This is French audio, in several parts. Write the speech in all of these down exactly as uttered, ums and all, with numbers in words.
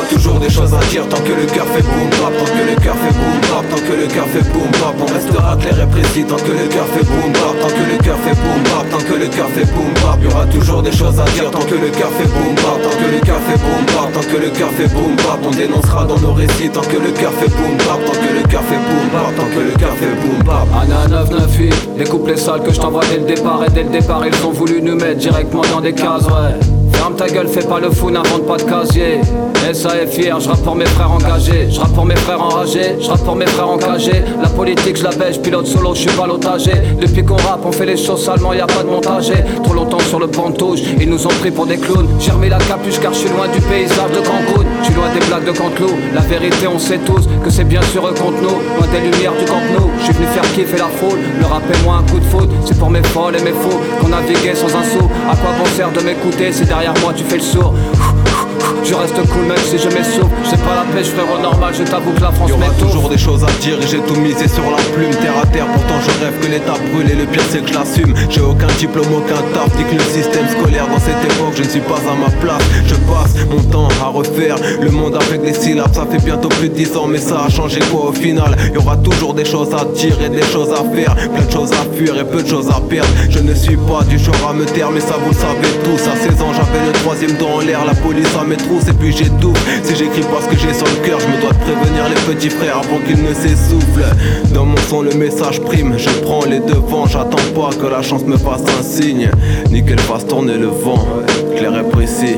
toujours des choses à dire tant que le cœur fait boom bap. Tant que le cœur fait boom bap, tant que le cœur fait boom bap. On restera clair et précis tant que le cœur fait boom bap. Tant que le cœur fait boom bap, tant que le cœur fait boom bap. Y'aura toujours des choses à dire tant que le cœur fait boom bap. Tant que le cœur fait boom bap, tant que le cœur fait boom bap. On dénoncera dans nos récits tant que le cœur fait boom bap. Tant que le cœur fait boom bap, tant que le cœur fait boom bap. Anna neuf neuf huit, les couplets sales que je t'envoie dès le départ. Et dès le départ ils ont voulu nous mettre directement dans des cases, ouais. Ferme ta gueule, fais pas le fou, n'invente pas de casier. S A F I R, je rappe pour mes frères engagés. Je rappe pour mes frères enragés, je rappe pour mes frères engagés. La politique je la baisse, je pilote solo, je suis ballotagé. Depuis qu'on rappe, on fait les choses salement, y a pas de montage. Trop longtemps sur le banc de touche, ils nous ont pris pour des clowns. J'ai remis la capuche car je suis loin du paysage de Cancun. Je suis loin des blagues de Canteloup. La vérité on sait tous que c'est bien sûr eux contre nous. Loin des lumières du Camp Nou. Je suis venu faire kiffer la foule. Le rap est moins un coup de foot. C'est pour mes folles et mes faux qu'on naviguait sans un sou. À quoi bon sert de m'écouter si derrière moi tu fais le sourd? Je reste cool même si je m'essouffle. J'ai pas la pêche frérot normal, je t'avoue que la France m'étouffe. Y'aura toujours des choses à dire et j'ai tout misé sur la plume. Terre à terre, pourtant je rêve que l'état brûle. Et le pire c'est que je l'assume. J'ai aucun diplôme, aucun taf. Dit que le système scolaire dans cette époque je ne suis pas à ma place. Je passe mon temps à refaire le monde avec des syllabes. Ça fait bientôt plus de dix ans mais ça a changé quoi au final? Y'aura toujours des choses à dire et des choses à faire. Plein de choses à fuir et peu de choses à perdre. Je ne suis pas du genre à me taire mais ça vous le savez tous. À seize ans j'avais le troisième dos en l'air. La police à mes trousses et puis j'étouffe. Si j'écris pas ce que j'ai sur le cœur, je me dois de prévenir les petits frères avant qu'ils ne s'essoufflent. Dans mon son le message prime, je prends les devants. J'attends pas que la chance me fasse un signe, ni qu'elle fasse tourner le vent, clair et précis.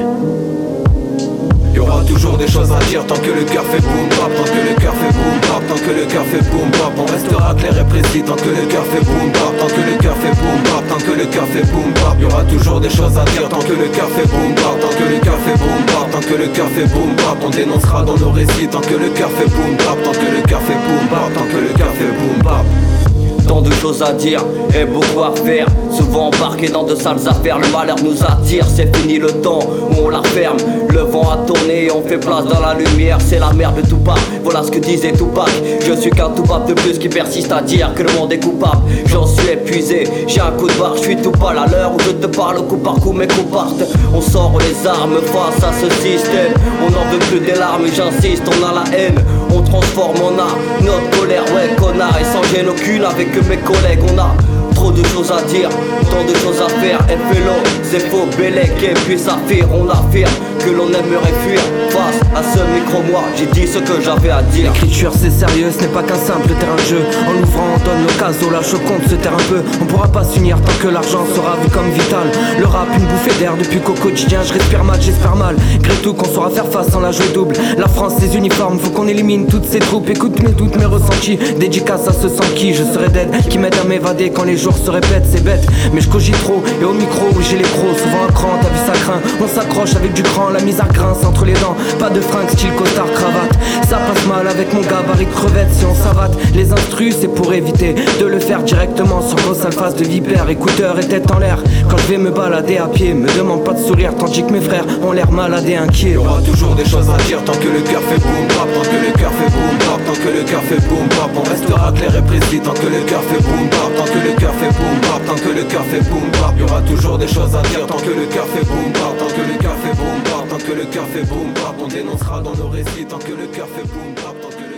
Y'aura toujours des choses à dire tant que le cœur fait boom bap. Tant que le cœur fait boom bap, tant que le cœur fait boom bap. On restera clair et précis tant que le cœur fait boom bap. Tant que le cœur fait boom bap, tant que le cœur fait boom bap. Y'aura toujours des choses à dire tant que le cœur fait boom bap. Tant que le cœur fait boom bap, tant que le cœur fait boom bap. On dénoncera dans nos récits tant que le cœur fait boom bap. Tant que le cœur fait boom bap, tant que le cœur fait boom bap. Tant de choses à dire et beaucoup à faire. Souvent embarqués dans de sales affaires. Le malheur nous attire, c'est fini le temps où on la ferme. Le vent a tourné et on fait place dans la lumière. C'est la merde de Tupac, voilà ce que disait Tupac. Je suis qu'un Tupac de plus qui persiste à dire que le monde est coupable. J'en suis épuisé, j'ai un coup de barre, je suis tout pâle à l'heure où je te parle coup par coup mes coups partent. On sort les armes face à ce système. On n'en veut plus des larmes, j'insiste, on a la haine. On transforme en art notre colère, ouais connard. Et sans gêne aucune avec mes collègues on a trop de choses à dire, tant de choses à faire. F L O, c'est faux, Bélec et puis Saphir. On affirme que l'on aimerait fuir. Face à ce micro moi, j'ai dit ce que j'avais à dire. L'écriture c'est sérieux, ce n'est pas qu'un simple terrain de jeu. En l'ouvrant on donne l'occasion, là je compte se taire un peu. On pourra pas s'unir tant que l'argent sera vu comme vital. Le rap une bouffée d'air depuis qu'au quotidien je respire mal, j'espère mal. Gré tout qu'on saura faire face sans la jouer double. La France ses uniformes, faut qu'on élimine toutes ces troupes. Écoute mes doutes, mes ressentis, dédicace à ce sans qui je serai dead. Qui m'aide à m'évader quand les jours se répètent, c'est bête. Mais je cogite trop et au micro où j'ai les crocs. Souvent un cran, t'as vu ça craint. On s'accroche avec du cran, la misère grince entre les dents. Pas de fringues, style costard, cravate. Ça passe mal avec mon gabarit de crevette si on savate. Les instrus c'est pour éviter de le faire directement sur vos sales faces de vipère. Écouteurs et tête en l'air quand je vais me balader à pied. Me demande pas de sourire tandis que mes frères ont l'air malades et inquiets. Y'aura toujours des choses à dire tant que le cœur fait boom bap. Tant que le cœur fait boom bap, tant que le cœur fait boom bap. On restera clair et précis tant que le cœur fait boom bap. Tant que le cœur fait boom bap, tant que le cœur fait boom bap. Y'aura toujours des choses à dire tant que le cœur fait boom bap. Tant que le cœur fait boom bap, tant que le cœur fait boom bap. On dénoncera dans nos récits tant que le cœur fait boom bap. Tant que